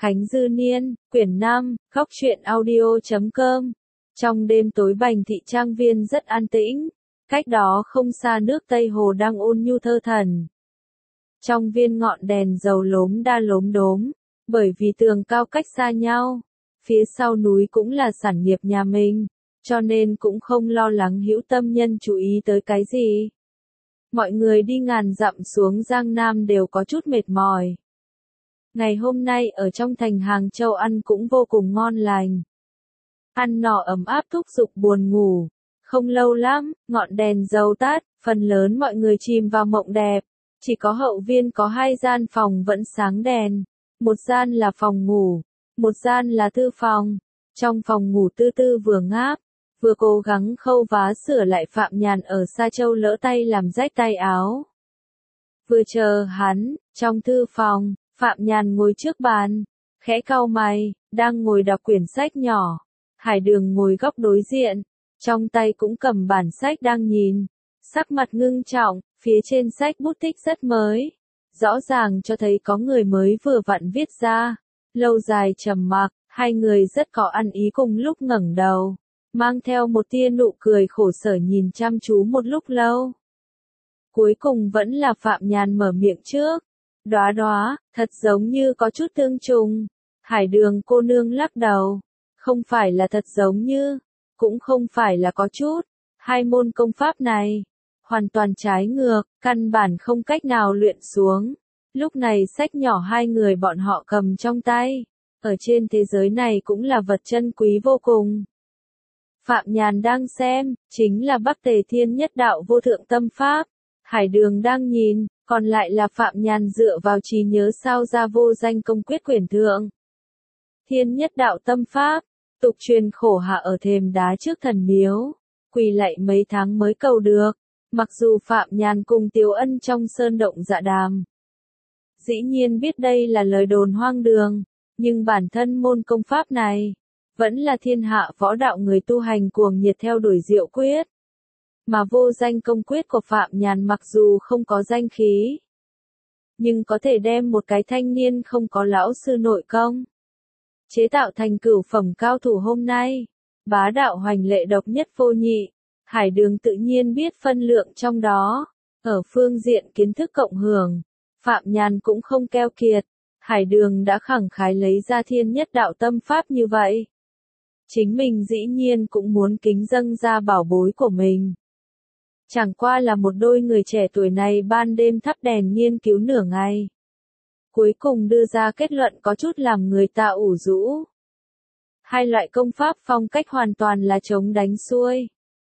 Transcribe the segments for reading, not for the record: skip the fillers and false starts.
Khánh Dư Niên, quyển 5, Góc truyện audio.com. Trong đêm tối Bành Thị Trang Viên rất an tĩnh, cách đó không xa nước Tây Hồ đang ôn nhu thơ thần. Trong viên ngọn đèn dầu lốm đa lốm đốm, bởi vì tường cao cách xa nhau, phía sau núi cũng là sản nghiệp nhà mình, cho nên cũng không lo lắng hữu tâm nhân chú ý tới cái gì. Mọi người đi ngàn dặm xuống Giang Nam đều có chút mệt mỏi. Ngày hôm nay ở trong thành Hàng Châu ăn cũng vô cùng ngon lành. Ăn no ấm áp thúc giục buồn ngủ. Không lâu lắm, ngọn đèn dầu tắt, phần lớn mọi người chìm vào mộng đẹp. Chỉ có hậu viên có 2 gian phòng vẫn sáng đèn. Một gian là phòng ngủ, một gian là thư phòng. Trong phòng ngủ Tư Tư vừa ngáp, vừa cố gắng khâu vá sửa lại Phạm Nhàn ở Sa Châu lỡ tay làm rách tay áo. Vừa chờ hắn, trong thư phòng, Phạm Nhàn ngồi trước bàn, khẽ cau mày, đang ngồi đọc quyển sách nhỏ. Hải Đường ngồi góc đối diện, trong tay cũng cầm bản sách đang nhìn, sắc mặt ngưng trọng, phía trên sách bút tích rất mới, rõ ràng cho thấy có người mới vừa vặn viết ra. Lâu dài trầm mặc, hai người rất có ăn ý cùng lúc ngẩng đầu, mang theo một tia nụ cười khổ sở nhìn chăm chú một lúc lâu. Cuối cùng vẫn là Phạm Nhàn mở miệng trước. Đóa đóa, thật giống như có chút tương trùng. Hải Đường cô nương lắc đầu. Không phải là thật giống như, cũng không phải là có chút. Hai môn công pháp này, hoàn toàn trái ngược, căn bản không cách nào luyện xuống. Lúc này sách nhỏ hai người bọn họ cầm trong tay, ở trên thế giới này cũng là vật chân quý vô cùng. Phạm Nhàn đang xem, chính là Bắc Tề Thiên Nhất Đạo Vô Thượng Tâm Pháp. Hải Đường đang nhìn, còn lại là Phạm Nhàn dựa vào trí nhớ sao ra Vô Danh Công Quyết quyển thượng. Thiên Nhất Đạo Tâm Pháp, tục truyền khổ hạ ở thềm đá trước thần miếu, quỳ lạy mấy tháng mới cầu được. Mặc dù Phạm Nhàn cùng Tiếu Ân trong sơn động dạ đàm, dĩ nhiên biết đây là lời đồn hoang đường, nhưng bản thân môn công pháp này, vẫn là thiên hạ võ đạo người tu hành cuồng nhiệt theo đuổi diệu quyết. Mà Vô Danh Công Quyết của Phạm Nhàn mặc dù không có danh khí, nhưng có thể đem một cái thanh niên không có lão sư nội công, chế tạo thành cửu phẩm cao thủ hôm nay, bá đạo hoành lệ độc nhất vô nhị. Hải Đường tự nhiên biết phân lượng trong đó, ở phương diện kiến thức cộng hưởng, Phạm Nhàn cũng không keo kiệt. Hải Đường đã khẳng khái lấy ra Thiên Nhất Đạo Tâm Pháp như vậy, chính mình dĩ nhiên cũng muốn kính dâng ra bảo bối của mình. Chẳng qua là một đôi người trẻ tuổi này ban đêm thắp đèn nghiên cứu nửa ngày, cuối cùng đưa ra kết luận có chút làm người ta ủ rũ. Hai loại công pháp phong cách hoàn toàn là chống đánh xuôi,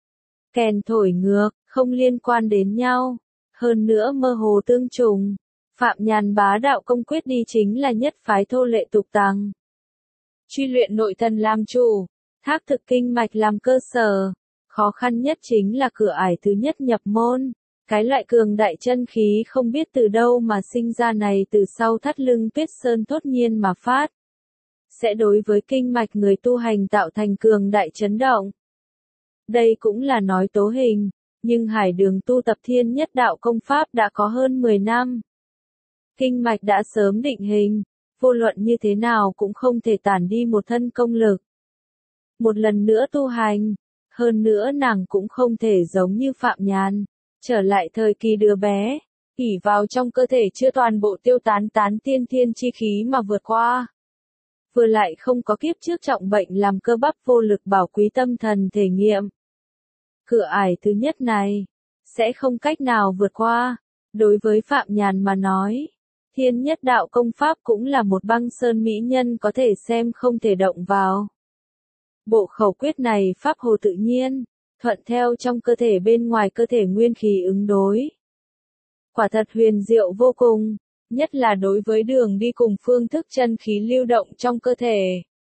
kèn thổi ngược, không liên quan đến nhau, hơn nữa mơ hồ tương trùng. Phạm Nhàn bá đạo công quyết đi chính là nhất phái thô lệ tục tằng, truy luyện nội thần làm chủ, thác thực kinh mạch làm cơ sở. Khó khăn nhất chính là cửa ải thứ nhất nhập môn, cái loại cường đại chân khí không biết từ đâu mà sinh ra này từ sau thắt lưng Tuyết Sơn thốt nhiên mà phát, sẽ đối với kinh mạch người tu hành tạo thành cường đại chấn động. Đây cũng là nói tố hình, nhưng Hải Đường tu tập Thiên Nhất Đạo công pháp đã có hơn 10 năm. Kinh mạch đã sớm định hình, vô luận như thế nào cũng không thể tản đi một thân công lực. Một lần nữa tu hành, hơn nữa nàng cũng không thể giống như Phạm Nhàn, trở lại thời kỳ đứa bé, ỷ vào trong cơ thể chưa toàn bộ tiêu tán tiên thiên chi khí mà vượt qua. Vừa lại không có kiếp trước trọng bệnh làm cơ bắp vô lực bảo quý tâm thần thể nghiệm. Cửa ải thứ nhất này, sẽ không cách nào vượt qua. Đối với Phạm Nhàn mà nói, Thiên Nhất Đạo công pháp cũng là một băng sơn mỹ nhân có thể xem không thể động vào. Bộ khẩu quyết này pháp hồ tự nhiên, thuận theo trong cơ thể bên ngoài cơ thể nguyên khí ứng đối. Quả thật huyền diệu vô cùng, nhất là đối với đường đi cùng phương thức chân khí lưu động trong cơ thể.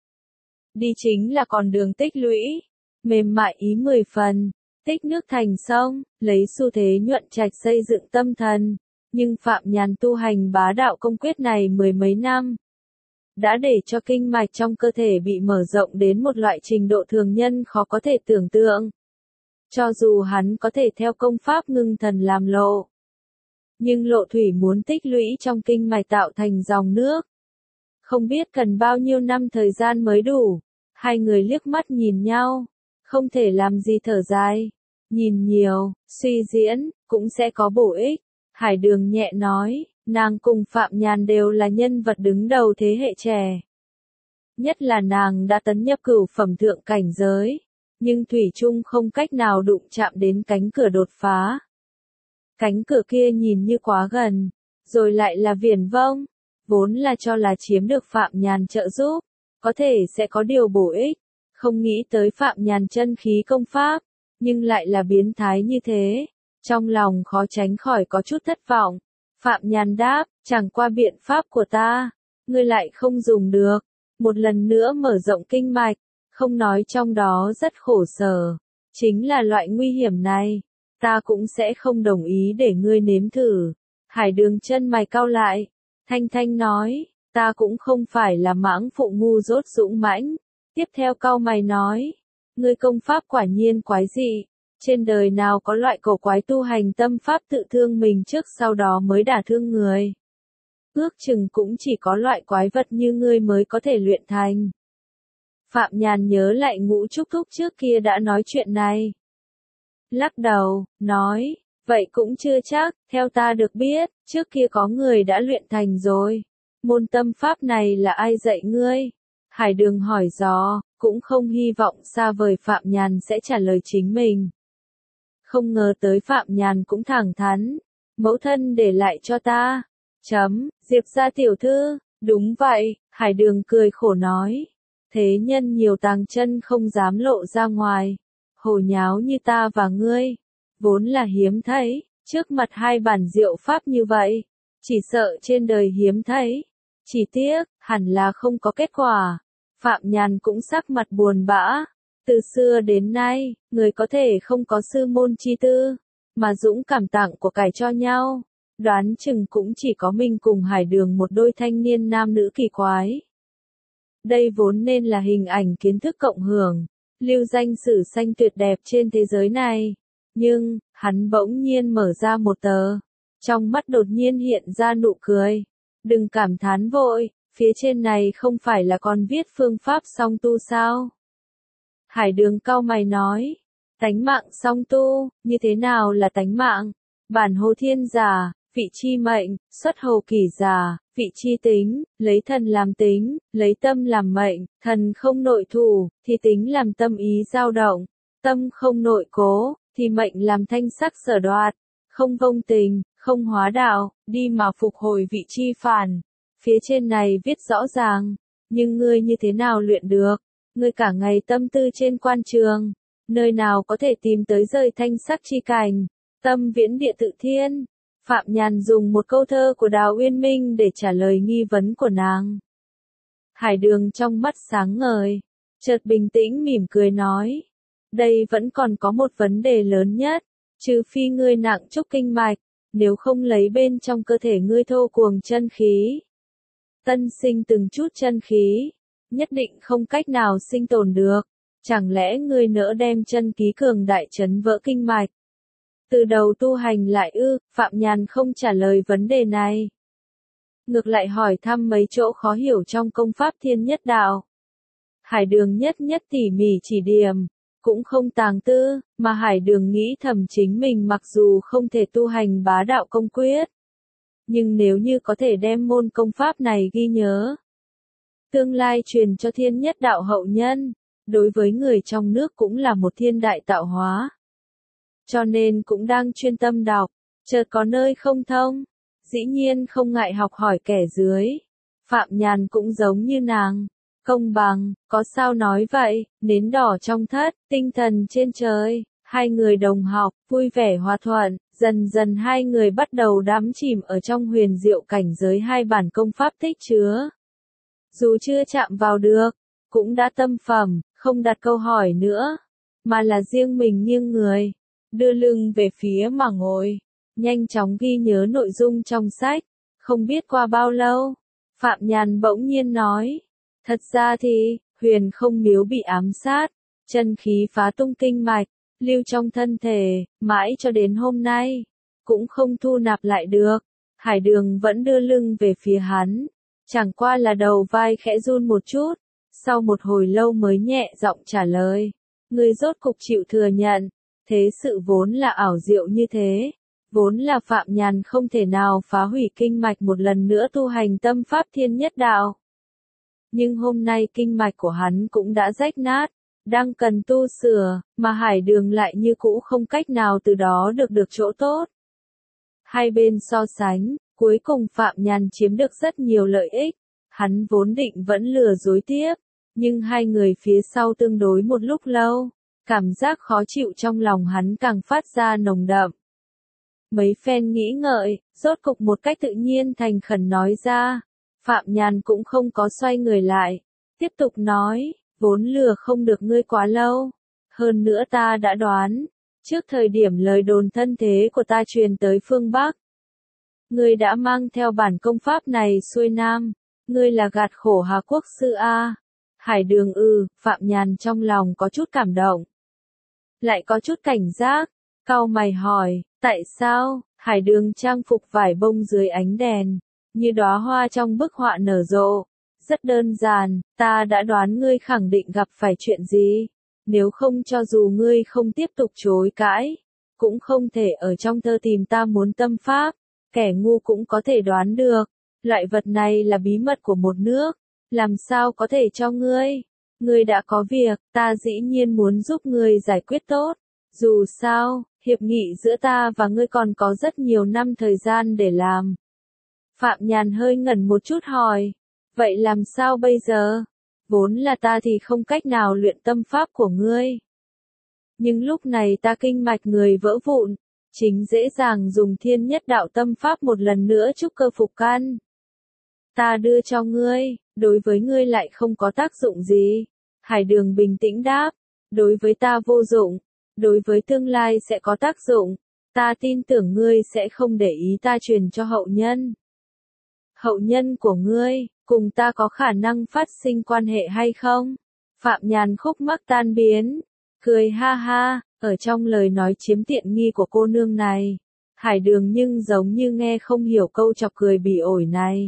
Đi chính là con đường tích lũy, mềm mại ý 10 phần, tích nước thành sông, lấy xu thế nhuận trạch xây dựng tâm thần. Nhưng Phạm Nhàn tu hành bá đạo công quyết này 10 mấy năm, đã để cho kinh mạch trong cơ thể bị mở rộng đến một loại trình độ thường nhân khó có thể tưởng tượng. Cho dù hắn có thể theo công pháp ngưng thần làm lộ, nhưng lộ thủy muốn tích lũy trong kinh mạch tạo thành dòng nước, Không biết cần bao nhiêu năm thời gian mới đủ. Hai người liếc mắt nhìn nhau, không thể làm gì thở dài. Nhìn nhiều, suy diễn, cũng sẽ có bổ ích. Hải Đường nhẹ nói, nàng cùng Phạm Nhàn đều là nhân vật đứng đầu thế hệ trẻ. Nhất là nàng đã tấn nhập cửu phẩm thượng cảnh giới, nhưng thủy chung không cách nào đụng chạm đến cánh cửa đột phá. Cánh cửa kia nhìn như quá gần, rồi lại là viển vông, vốn là cho là chiếm được Phạm Nhàn trợ giúp, có thể sẽ có điều bổ ích, không nghĩ tới Phạm Nhàn chân khí công pháp, nhưng lại là biến thái như thế, trong lòng khó tránh khỏi có chút thất vọng. Phạm Nhàn đáp, chẳng qua biện pháp của ta, ngươi lại không dùng được, một lần nữa mở rộng kinh mạch, không nói trong đó rất khổ sở, chính là loại nguy hiểm này, ta cũng sẽ không đồng ý để ngươi nếm thử. Hải Đường chân mày cau lại, thanh thanh nói, ta cũng không phải là mãng phụ ngu dốt dũng mãnh. Tiếp theo cau mày nói, ngươi công pháp quả nhiên quái dị, trên đời nào có loại cổ quái tu hành tâm pháp tự thương mình trước sau đó mới đả thương người. Ước chừng cũng chỉ có loại quái vật như ngươi mới có thể luyện thành. Phạm Nhàn nhớ lại Ngũ Trúc Thúc trước kia đã nói chuyện này. Lắc đầu, nói, vậy cũng chưa chắc, theo ta được biết, trước kia có người đã luyện thành rồi. Môn tâm pháp này là ai dạy ngươi? Hải Đường hỏi dò, cũng không hy vọng xa vời Phạm Nhàn sẽ trả lời chính mình. Không ngờ tới Phạm Nhàn cũng thẳng thắn, mẫu thân để lại cho ta. Diệp gia tiểu thư, đúng vậy, Hải Đường cười khổ nói. Thế nhân nhiều tàng chân không dám lộ ra ngoài. Hồ nháo như ta và ngươi, vốn là hiếm thấy, trước mặt hai bản diệu pháp như vậy, chỉ sợ trên đời hiếm thấy. Chỉ tiếc, hẳn là không có kết quả. Phạm Nhàn cũng sắc mặt buồn bã. Từ xưa đến nay, người có thể không có sư môn chi tư, mà dũng cảm tặng của cải cho nhau. Đoán chừng cũng chỉ có mình cùng Hải Đường một đôi thanh niên nam nữ kỳ quái. Đây vốn nên là hình ảnh kiến thức cộng hưởng, lưu danh sử xanh tuyệt đẹp trên thế giới này. Nhưng, hắn bỗng nhiên mở ra một tờ. Trong mắt đột nhiên hiện ra nụ cười. Đừng cảm thán vội, phía trên này không phải là còn viết phương pháp song tu sao? Hải Đường cau mày nói, tánh mạng song tu, như thế nào là tánh mạng? Bản hồ thiên giả, vị chi mệnh, xuất hồ kỷ giả, vị chi tính, lấy thần làm tính, lấy tâm làm mệnh, thần không nội thủ, thì tính làm tâm ý dao động, tâm không nội cố, thì mệnh làm thanh sắc sở đoạt, không vong tình, không hóa đạo, đi mà phục hồi vị chi phản. Phía trên này viết rõ ràng, nhưng ngươi như thế nào luyện được? Ngươi cả ngày tâm tư trên quan trường, nơi nào có thể tìm tới rời thanh sắc chi cảnh, tâm viễn địa tự thiên. Phạm Nhàn dùng một câu thơ của Đào Uyên Minh để trả lời nghi vấn của nàng. Hải Đường trong mắt sáng ngời, chợt bình tĩnh mỉm cười nói, đây vẫn còn có một vấn đề lớn nhất, trừ phi ngươi nặng trúc kinh mạch, nếu không lấy bên trong cơ thể ngươi thô cuồng chân khí, tân sinh từng chút chân khí, nhất định không cách nào sinh tồn được. Chẳng lẽ ngươi nỡ đem chân khí cường đại chấn vỡ kinh mạch? Từ đầu tu hành lại ư? Phạm Nhàn không trả lời vấn đề này. Ngược lại hỏi thăm mấy chỗ khó hiểu trong công pháp thiên nhất đạo. Hải Đường nhất nhất tỉ mỉ chỉ điểm, cũng không tàng tư, mà Hải Đường nghĩ thầm chính mình mặc dù không thể tu hành bá đạo công quyết, nhưng nếu như có thể đem môn công pháp này ghi nhớ, tương lai truyền cho thiên nhất đạo hậu nhân, đối với người trong nước cũng là một thiên đại tạo hóa. Cho nên cũng đang chuyên tâm đọc, chợt có nơi không thông, dĩ nhiên không ngại học hỏi kẻ dưới. Phạm Nhàn cũng giống như nàng, công bằng, có sao nói vậy, nến đỏ trong thất, tinh thần trên trời, hai người đồng học, vui vẻ hòa thuận, dần dần hai người bắt đầu đắm chìm ở trong huyền diệu cảnh giới hai bản công pháp tích chứa. Dù chưa chạm vào được, cũng đã tâm phẩm, không đặt câu hỏi nữa, mà là riêng mình nghiêng người, đưa lưng về phía mà ngồi, nhanh chóng ghi nhớ nội dung trong sách. Không biết qua bao lâu, Phạm Nhàn bỗng nhiên nói, thật ra thì, huyền không miếu bị ám sát, chân khí phá tung kinh mạch, lưu trong thân thể, mãi cho đến hôm nay, cũng không thu nạp lại được. Hải Đường vẫn đưa lưng về phía hắn, Chẳng qua là đầu vai khẽ run một chút, sau một hồi lâu mới nhẹ giọng trả lời. Ngươi rốt cục chịu thừa nhận, thế sự vốn là ảo diệu như thế. Vốn là Phạm Nhàn không thể nào phá hủy kinh mạch một lần nữa tu hành tâm pháp thiên nhất đạo. Nhưng hôm nay kinh mạch của hắn cũng đã rách nát, đang cần tu sửa, mà Hải Đường lại như cũ không cách nào từ đó được chỗ tốt. Hai bên so sánh, cuối cùng Phạm Nhàn chiếm được rất nhiều lợi ích, hắn vốn định vẫn lừa dối tiếp, nhưng hai người phía sau tương đối một lúc lâu, cảm giác khó chịu trong lòng hắn càng phát ra nồng đậm. Mấy phen nghĩ ngợi, rốt cục một cách tự nhiên thành khẩn nói ra. Phạm Nhàn cũng không có xoay người lại, tiếp tục nói, vốn lừa không được ngươi quá lâu. Hơn nữa ta đã đoán, trước thời điểm lời đồn thân thế của ta truyền tới phương Bắc. Ngươi đã mang theo bản công pháp này xuôi Nam, ngươi là gạt khổ Hà Quốc sư A. Hải Đường Phạm Nhàn trong lòng có chút cảm động. Lại có chút cảnh giác, cau mày hỏi, tại sao? Hải Đường trang phục vải bông dưới ánh đèn, như đóa hoa trong bức họa nở rộ. Rất đơn giản, ta đã đoán ngươi khẳng định gặp phải chuyện gì. Nếu không cho dù ngươi không tiếp tục chối cãi, cũng không thể ở trong thơ tìm ta muốn tâm pháp. Kẻ ngu cũng có thể đoán được, loại vật này là bí mật của một nước, làm sao có thể cho ngươi. Ngươi đã có việc, ta dĩ nhiên muốn giúp ngươi giải quyết tốt. Dù sao, hiệp nghị giữa ta và ngươi còn có rất nhiều năm thời gian để làm. Phạm Nhàn hơi ngẩn một chút hỏi, vậy làm sao bây giờ? Vốn là ta thì không cách nào luyện tâm pháp của ngươi. Nhưng lúc này ta kinh mạch người vỡ vụn, chính dễ dàng dùng thiên nhất đạo tâm pháp một lần nữa trúc cơ phục căn. Ta đưa cho ngươi, đối với ngươi lại không có tác dụng gì. Hải Đường bình tĩnh đáp, đối với ta vô dụng, đối với tương lai sẽ có tác dụng. Ta tin tưởng ngươi sẽ không để ý ta truyền cho hậu nhân. Hậu nhân của ngươi, cùng ta có khả năng phát sinh quan hệ hay không? Phạm Nhàn khúc mắc tan biến, cười ha ha, ở trong lời nói chiếm tiện nghi của cô nương này. Hải Đường nhưng giống như nghe không hiểu câu chọc cười bỉ ổi này.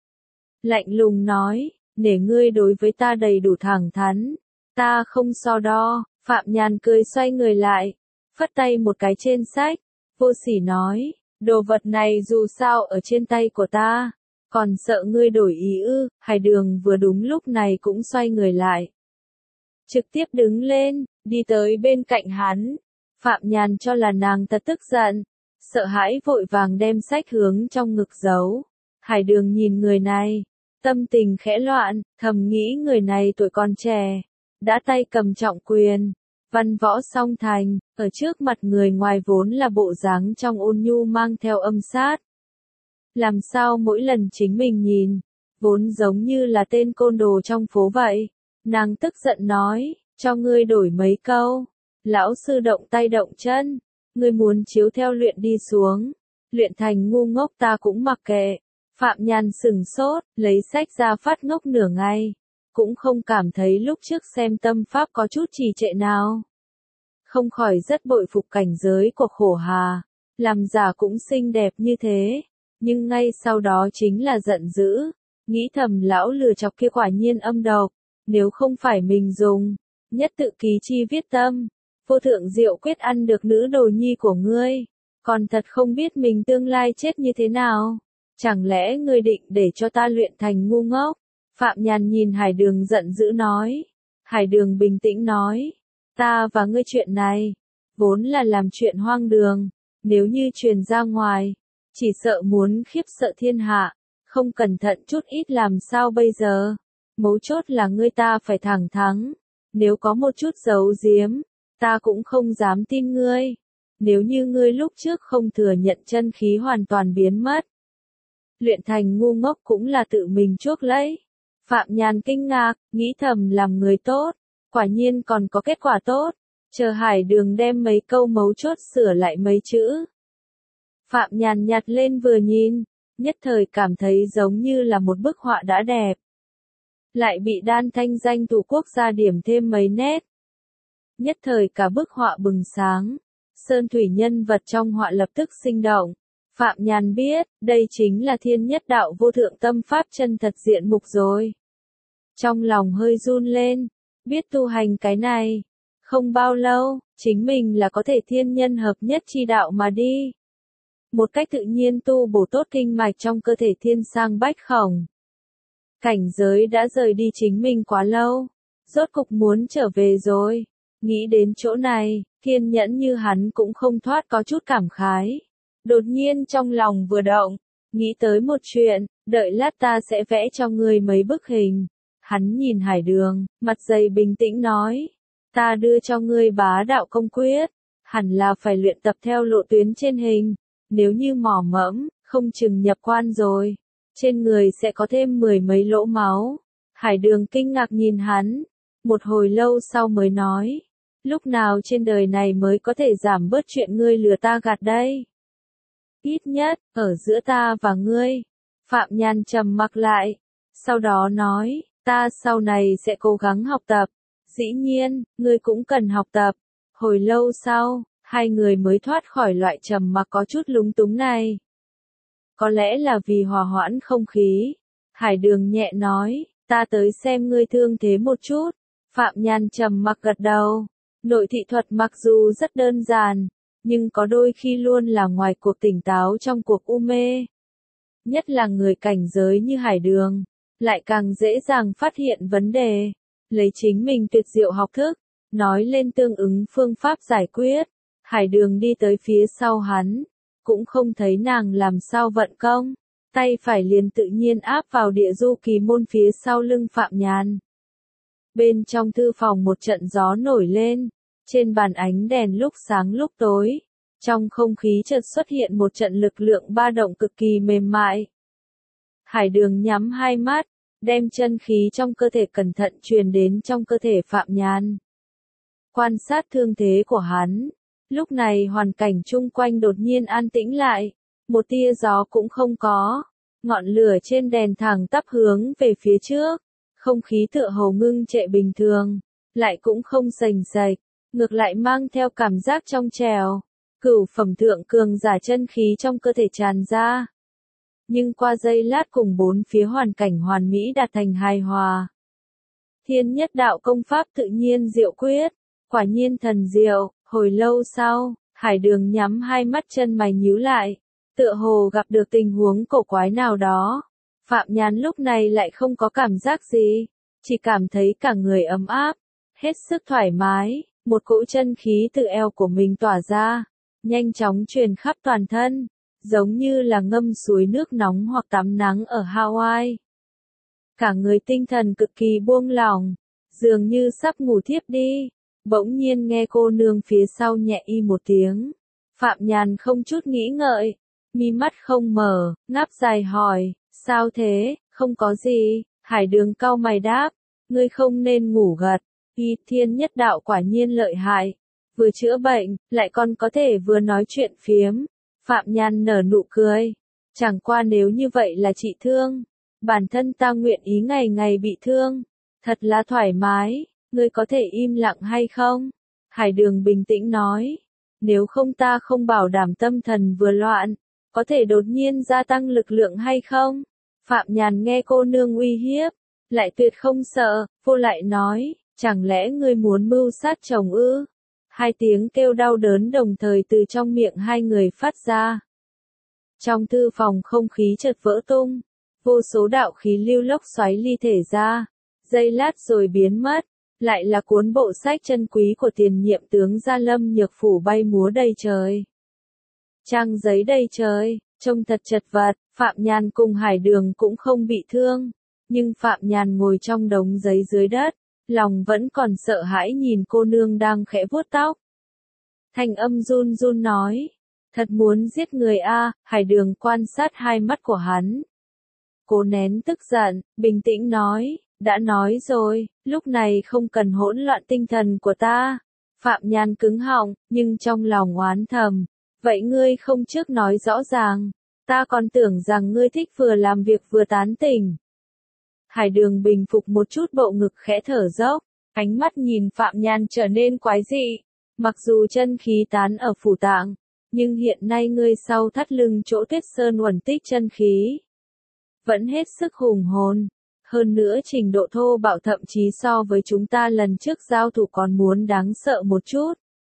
Lạnh lùng nói, để ngươi đối với ta đầy đủ thẳng thắn, ta không so đo. Phạm Nhàn cười xoay người lại, phất tay một cái trên sách, vô sỉ nói, đồ vật này dù sao ở trên tay của ta, còn sợ ngươi đổi ý ư? Hải Đường vừa đúng lúc này cũng xoay người lại, trực tiếp đứng lên, đi tới bên cạnh hắn. Phạm Nhàn cho là nàng thật tức giận, sợ hãi vội vàng đem sách hướng trong ngực giấu. Hải Đường nhìn người này, tâm tình khẽ loạn, thầm nghĩ người này tuổi còn trẻ, đã tay cầm trọng quyền, văn võ song thành, ở trước mặt người ngoài vốn là bộ dáng trong ôn nhu mang theo âm sát. Làm sao mỗi lần chính mình nhìn, vốn giống như là tên côn đồ trong phố vậy. Nàng tức giận nói, cho ngươi đổi mấy câu. Lão sư động tay động chân, ngươi muốn chiếu theo luyện đi xuống, luyện thành ngu ngốc ta cũng mặc kệ. Phạm Nhàn sừng sốt, lấy sách ra phát ngốc nửa ngày, cũng không cảm thấy lúc trước xem tâm pháp có chút trì trệ nào. Không khỏi rất bội phục cảnh giới của Khổ Hà, làm giả cũng xinh đẹp như thế, nhưng ngay sau đó chính là giận dữ, nghĩ thầm lão lừa chọc kia quả nhiên âm độc, nếu không phải mình dùng nhất tự ký chi viết tâm, vô thượng diệu quyết ăn được nữ đồ nhi của ngươi, còn thật không biết mình tương lai chết như thế nào. Chẳng lẽ ngươi định để cho ta luyện thành ngu ngốc? Phạm Nhàn nhìn Hải Đường giận dữ nói. Hải Đường bình tĩnh nói, ta và ngươi chuyện này, vốn là làm chuyện hoang đường, nếu như truyền ra ngoài, chỉ sợ muốn khiếp sợ thiên hạ, không cẩn thận chút ít làm sao bây giờ? Mấu chốt là ngươi ta phải thẳng thắn, nếu có một chút giấu giếm, ta cũng không dám tin ngươi. Nếu như ngươi lúc trước không thừa nhận chân khí hoàn toàn biến mất, luyện thành ngu ngốc cũng là tự mình chuốc lấy. Phạm Nhàn kinh ngạc, nghĩ thầm làm người tốt, quả nhiên còn có kết quả tốt, chờ Hải Đường đem mấy câu mấu chốt sửa lại mấy chữ. Phạm Nhàn nhặt lên vừa nhìn, nhất thời cảm thấy giống như là một bức họa đã đẹp. Lại bị Đan Thanh danh thủ quốc gia điểm thêm mấy nét. Nhất thời cả bức họa bừng sáng, sơn thủy nhân vật trong họa lập tức sinh động. Phạm Nhàn biết, đây chính là thiên nhất đạo vô thượng tâm pháp chân thật diện mục rồi. Trong lòng hơi run lên, biết tu hành cái này, không bao lâu, chính mình là có thể thiên nhân hợp nhất chi đạo mà đi. Một cách tự nhiên tu bổ tốt kinh mạch trong cơ thể thiên sang bách khổng. Cảnh giới đã rời đi chính mình quá lâu, rốt cục muốn trở về rồi. Nghĩ đến chỗ này, kiên nhẫn như hắn cũng không thoát có chút cảm khái. Đột nhiên trong lòng vừa động, nghĩ tới một chuyện, đợi lát ta sẽ vẽ cho ngươi mấy bức hình. Hắn nhìn Hải Đường, mặt dày bình tĩnh nói, ta đưa cho ngươi Bá Đạo Công Quyết, hẳn là phải luyện tập theo lộ tuyến trên hình, nếu như mỏ mẫm, không chừng nhập quan rồi, trên người sẽ có thêm 10 mấy lỗ máu. Hải Đường kinh ngạc nhìn hắn, một hồi lâu sau mới nói, lúc nào trên đời này mới có thể giảm bớt chuyện ngươi lừa ta gạt đây? Ít nhất, ở giữa ta và ngươi. Phạm Nhàn trầm mặc lại, sau đó nói, ta sau này sẽ cố gắng học tập. Dĩ nhiên, ngươi cũng cần học tập. Hồi lâu sau, hai người mới thoát khỏi loại trầm mặc có chút lúng túng này. Có lẽ là vì hòa hoãn không khí. Hải Đường nhẹ nói, ta tới xem ngươi thương thế một chút. Phạm Nhàn trầm mặc gật đầu. Nội thị thuật mặc dù rất đơn giản, nhưng có đôi khi luôn là ngoài cuộc tỉnh táo trong cuộc u mê. Nhất là người cảnh giới như Hải Đường, lại càng dễ dàng phát hiện vấn đề, lấy chính mình tuyệt diệu học thức, nói lên tương ứng phương pháp giải quyết. Hải Đường đi tới phía sau hắn, cũng không thấy nàng làm sao vận công, tay phải liền tự nhiên áp vào địa du kỳ môn phía sau lưng Phạm Nhàn. Bên trong thư phòng một trận gió nổi lên, trên bàn ánh đèn lúc sáng lúc tối, trong không khí chợt xuất hiện một trận lực lượng ba động cực kỳ mềm mại. Hải Đường nhắm hai mắt, đem chân khí trong cơ thể cẩn thận truyền đến trong cơ thể Phạm Nhàn. Quan sát thương thế của hắn, lúc này hoàn cảnh chung quanh đột nhiên an tĩnh lại, một tia gió cũng không có, ngọn lửa trên đèn thẳng tắp hướng về phía trước, không khí tựa hồ ngưng trệ bình thường, lại cũng không sành sạch, ngược lại mang theo cảm giác trong trẻo, cửu phẩm thượng cường giả chân khí trong cơ thể tràn ra. Nhưng qua giây lát cùng bốn phía hoàn cảnh hoàn mỹ đạt thành hài hòa. Thiên nhất đạo công pháp tự nhiên diệu quyết, quả nhiên thần diệu. Hồi lâu sau, Hải Đường nhắm hai mắt chân mày nhíu lại, tựa hồ gặp được tình huống cổ quái nào đó. Phạm Nhàn lúc này lại không có cảm giác gì, chỉ cảm thấy cả người ấm áp, hết sức thoải mái, một cỗ chân khí từ eo của mình tỏa ra, nhanh chóng truyền khắp toàn thân, giống như là ngâm suối nước nóng hoặc tắm nắng ở Hawaii. Cả người tinh thần cực kỳ buông lỏng, dường như sắp ngủ thiếp đi. Bỗng nhiên nghe cô nương phía sau nhẹ y một tiếng. Phạm Nhàn không chút nghĩ ngợi, mi mắt không mở, ngáp dài hỏi, sao thế, không có gì. Hải Đường cau mày đáp, ngươi không nên ngủ gật, y thiên nhất đạo quả nhiên lợi hại, vừa chữa bệnh, lại còn có thể vừa nói chuyện phiếm. Phạm Nhàn nở nụ cười, chẳng qua nếu như vậy là trị thương, bản thân ta nguyện ý ngày ngày bị thương, thật là thoải mái. Ngươi có thể im lặng hay không? Hải Đường bình tĩnh nói, nếu không ta không bảo đảm tâm thần vừa loạn, có thể đột nhiên gia tăng lực lượng hay không? Phạm Nhàn nghe cô nương uy hiếp, lại tuyệt không sợ, vô lại nói, chẳng lẽ ngươi muốn mưu sát chồng ư? Hai tiếng kêu đau đớn đồng thời từ trong miệng hai người phát ra. Trong thư phòng không khí chợt vỡ tung, vô số đạo khí lưu lốc xoáy ly thể ra, giây lát rồi biến mất. Lại là cuốn bộ sách chân quý của tiền nhiệm tướng Gia Lâm Nhược Phủ bay múa đầy trời. Trang giấy đầy trời, trông thật chật vật, Phạm Nhàn cùng Hải Đường cũng không bị thương. Nhưng Phạm Nhàn ngồi trong đống giấy dưới đất, lòng vẫn còn sợ hãi nhìn cô nương đang khẽ vuốt tóc. Thanh âm run run nói, thật muốn giết người a. Hải Đường quan sát hai mắt của hắn. Cố nén tức giận, bình tĩnh nói. Đã nói rồi, lúc này không cần hỗn loạn tinh thần của ta. Phạm Nhàn cứng họng, nhưng trong lòng oán thầm. Vậy ngươi không trước nói rõ ràng, ta còn tưởng rằng ngươi thích vừa làm việc vừa tán tỉnh. Hải Đường bình phục một chút bộ ngực khẽ thở dốc, ánh mắt nhìn Phạm Nhàn trở nên quái dị. Mặc dù chân khí tán ở phủ tạng, nhưng hiện nay ngươi sau thắt lưng chỗ Tuyết Sơn uẩn tích chân khí. Vẫn hết sức hùng hồn. Hơn nữa trình độ thô bạo thậm chí so với chúng ta lần trước giao thủ còn muốn đáng sợ một chút.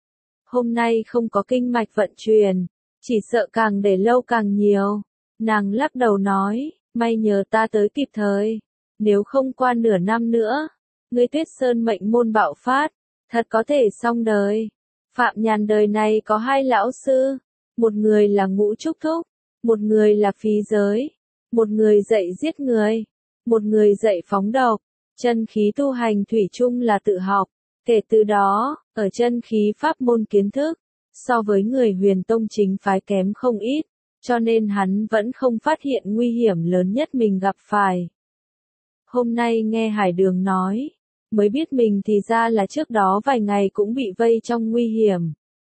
Hôm nay không có kinh mạch vận chuyển, chỉ sợ càng để lâu càng nhiều. Nàng lắc đầu nói, may nhờ ta tới kịp thời. Nếu không qua nửa năm nữa, ngươi Tuyết Sơn mệnh môn bạo phát, thật có thể xong đời. Phạm Nhàn đời này có hai lão sư, một người là Ngũ Trúc Thúc, một người là Phí Giới, một người dạy giết người, một người dạy phóng độc, chân khí tu hành thủy chung là tự học. Kể từ đó, ở chân khí pháp môn kiến thức, so với người Huyền Tông chính phái kém không ít, cho nên hắn vẫn không phát hiện nguy hiểm lớn nhất mình gặp phải. Hôm nay nghe Hải Đường nói, mới biết mình thì ra là trước đó vài ngày cũng bị vây trong nguy hiểm.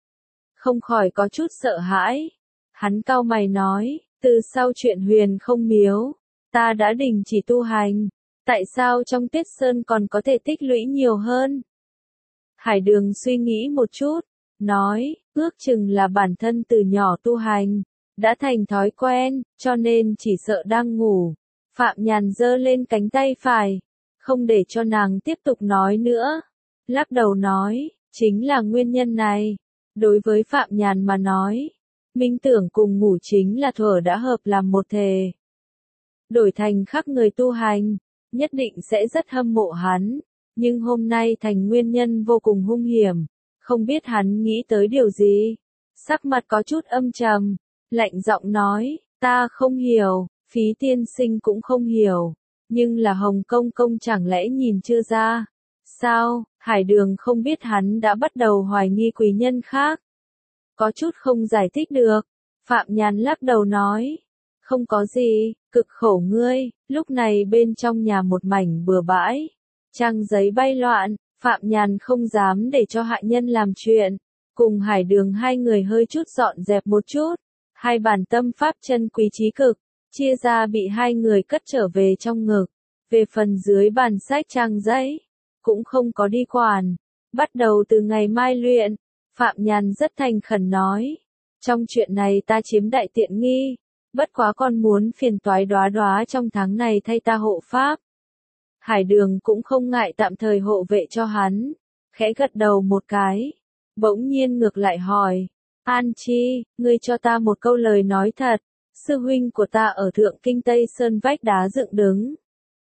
Không khỏi có chút sợ hãi. Hắn cau mày nói, từ sau chuyện Huyền không miếu, ta đã đình chỉ tu hành, tại sao trong Tuyết Sơn còn có thể tích lũy nhiều hơn? Hải Đường suy nghĩ một chút, nói, ước chừng là bản thân từ nhỏ tu hành, đã thành thói quen, cho nên chỉ sợ đang ngủ. Phạm Nhàn giơ lên cánh tay phải, không để cho nàng tiếp tục nói nữa. Lắc đầu nói, chính là nguyên nhân này. Đối với Phạm Nhàn mà nói, minh tưởng cùng ngủ chính là thuở đã hợp làm một thể. Đổi thành khác người tu hành, nhất định sẽ rất hâm mộ hắn, nhưng hôm nay thành nguyên nhân vô cùng hung hiểm, không biết hắn nghĩ tới điều gì. Sắc mặt có chút âm trầm, lạnh giọng nói, ta không hiểu, Phí tiên sinh cũng không hiểu, nhưng là Hồng Công Công chẳng lẽ nhìn chưa ra? Sao? Hải Đường không biết hắn đã bắt đầu hoài nghi quý nhân khác. Có chút không giải thích được. Phạm Nhàn lắc đầu nói, không có gì, cực khổ ngươi. Lúc này bên trong nhà một mảnh bừa bãi, trang giấy bay loạn. Phạm Nhàn không dám để cho hạ nhân làm chuyện, cùng Hải Đường hai người hơi chút dọn dẹp một chút. Hai bản tâm pháp chân quý chí cực, chia ra bị hai người cất trở về trong ngực. Về phần dưới bàn sách trang giấy, cũng không có đi quản. Bắt đầu từ ngày mai luyện. Phạm Nhàn rất thành khẩn nói, trong chuyện này ta chiếm đại tiện nghi, bất quá con muốn phiền toái Đóa Đóa trong tháng này thay ta hộ pháp. Hải Đường cũng không ngại tạm thời hộ vệ cho hắn, khẽ gật đầu một cái, bỗng nhiên ngược lại hỏi, An Chi, ngươi cho ta một câu lời nói thật, sư huynh của ta ở Thượng Kinh Tây Sơn vách đá dựng đứng,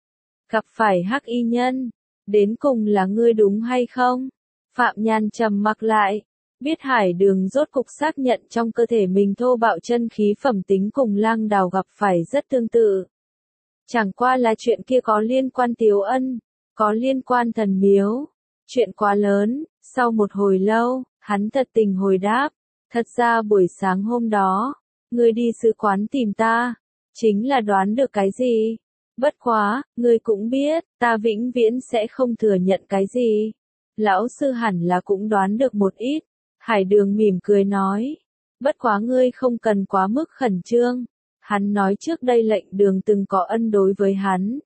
gặp phải hắc y nhân, đến cùng là ngươi đúng hay không? Phạm Nhàn trầm mặc lại, biết Hải Đường rốt cục xác nhận trong cơ thể mình thô bạo chân khí phẩm tính cùng Lang Đào gặp phải rất tương tự. Chẳng qua là chuyện kia có liên quan Tiếu Ân, có liên quan thần miếu, chuyện quá lớn. Sau một hồi lâu, hắn thật tình hồi đáp, thật ra buổi sáng hôm đó, ngươi đi sứ quán tìm ta, chính là đoán được cái gì. Bất quá, ngươi cũng biết, ta vĩnh viễn sẽ không thừa nhận cái gì. Lão sư hẳn là cũng đoán được một ít. Hải Đường mỉm cười nói, bất quá ngươi không cần quá mức khẩn trương. Hắn nói trước đây lệnh Đường từng có ân đối với hắn.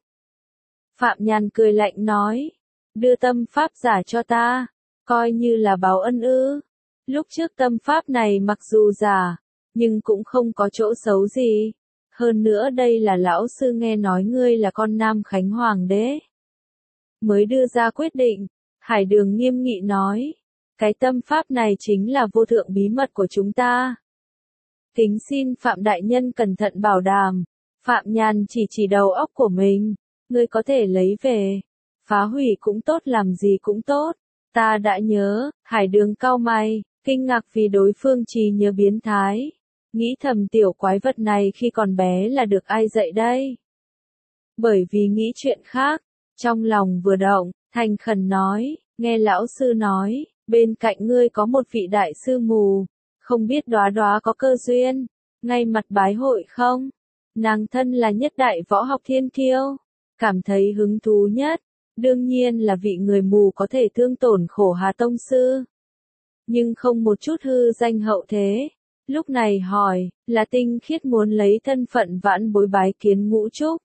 Phạm Nhàn cười lạnh nói, đưa tâm pháp giả cho ta, coi như là báo ân ư. Lúc trước tâm pháp này mặc dù giả, nhưng cũng không có chỗ xấu gì. Hơn nữa đây là lão sư nghe nói ngươi là con Nam Khánh Hoàng đế, mới đưa ra quyết định. Hải Đường nghiêm nghị nói, cái tâm pháp này chính là vô thượng bí mật của chúng ta. Kính xin Phạm đại nhân cẩn thận bảo đảm. Phạm Nhàn chỉ đầu óc của mình, ngươi có thể lấy về, phá hủy cũng tốt làm gì cũng tốt. Ta đã nhớ. Hải Đường cau mày, kinh ngạc vì đối phương trí nhớ biến thái. Nghĩ thầm tiểu quái vật này khi còn bé là được ai dạy đây? Bởi vì nghĩ chuyện khác, trong lòng vừa động, thành khẩn nói, nghe lão sư nói, bên cạnh ngươi có một vị đại sư mù, không biết Đóa Đóa có cơ duyên, ngay mặt bái hội không? Nàng thân là nhất đại võ học thiên kiêu, cảm thấy hứng thú nhất, đương nhiên là vị người mù có thể thương tổn Khổ Hà tông sư, nhưng không một chút hư danh hậu thế. Lúc này hỏi, là Tinh Khiết muốn lấy thân phận vãn bối bái kiến Ngũ Trúc.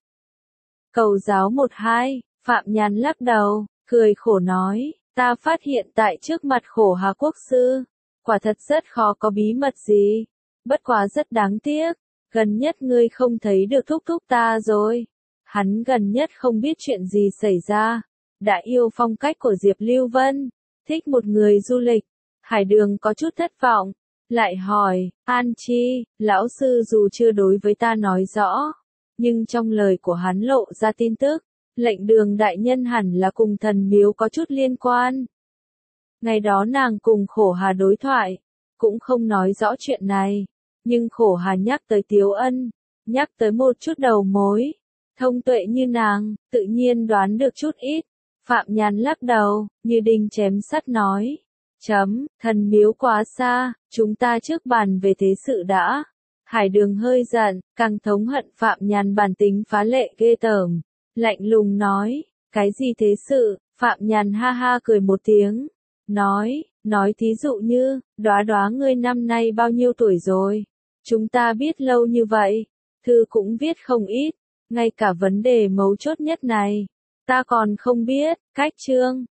Cầu giáo 1-2, Phạm Nhàn lắc đầu, cười khổ nói, ta phát hiện tại trước mặt Khổ Hà quốc sư, quả thật rất khó có bí mật gì. Bất quá rất đáng tiếc, gần nhất ngươi không thấy được thúc thúc ta rồi. Hắn gần nhất không biết chuyện gì xảy ra. Đã yêu phong cách của Diệp Lưu Vân, thích một người du lịch. Hải Đường có chút thất vọng, lại hỏi, An Chi, lão sư dù chưa đối với ta nói rõ, nhưng trong lời của hắn lộ ra tin tức, lệnh Đường đại nhân hẳn là cùng thần miếu có chút liên quan. Ngày đó nàng cùng Khổ Hà đối thoại, cũng không nói rõ chuyện này, nhưng Khổ Hà nhắc tới Tiếu Ân, nhắc tới một chút đầu mối, thông tuệ như nàng, tự nhiên đoán được chút ít. Phạm Nhàn lắc đầu, như đinh chém sắt nói, thần miếu quá xa, chúng ta trước bàn về thế sự đã. Hải Đường hơi giận, càng thống hận Phạm Nhàn bản tính phá lệ ghê tởm, lạnh lùng nói, cái gì thế sự? Phạm Nhàn ha ha cười một tiếng, nói thí dụ như, Đóa Đóa ngươi năm nay bao nhiêu tuổi rồi? Chúng ta biết lâu như vậy, thư cũng viết không ít, ngay cả vấn đề mấu chốt nhất này, ta còn không biết. Cách chương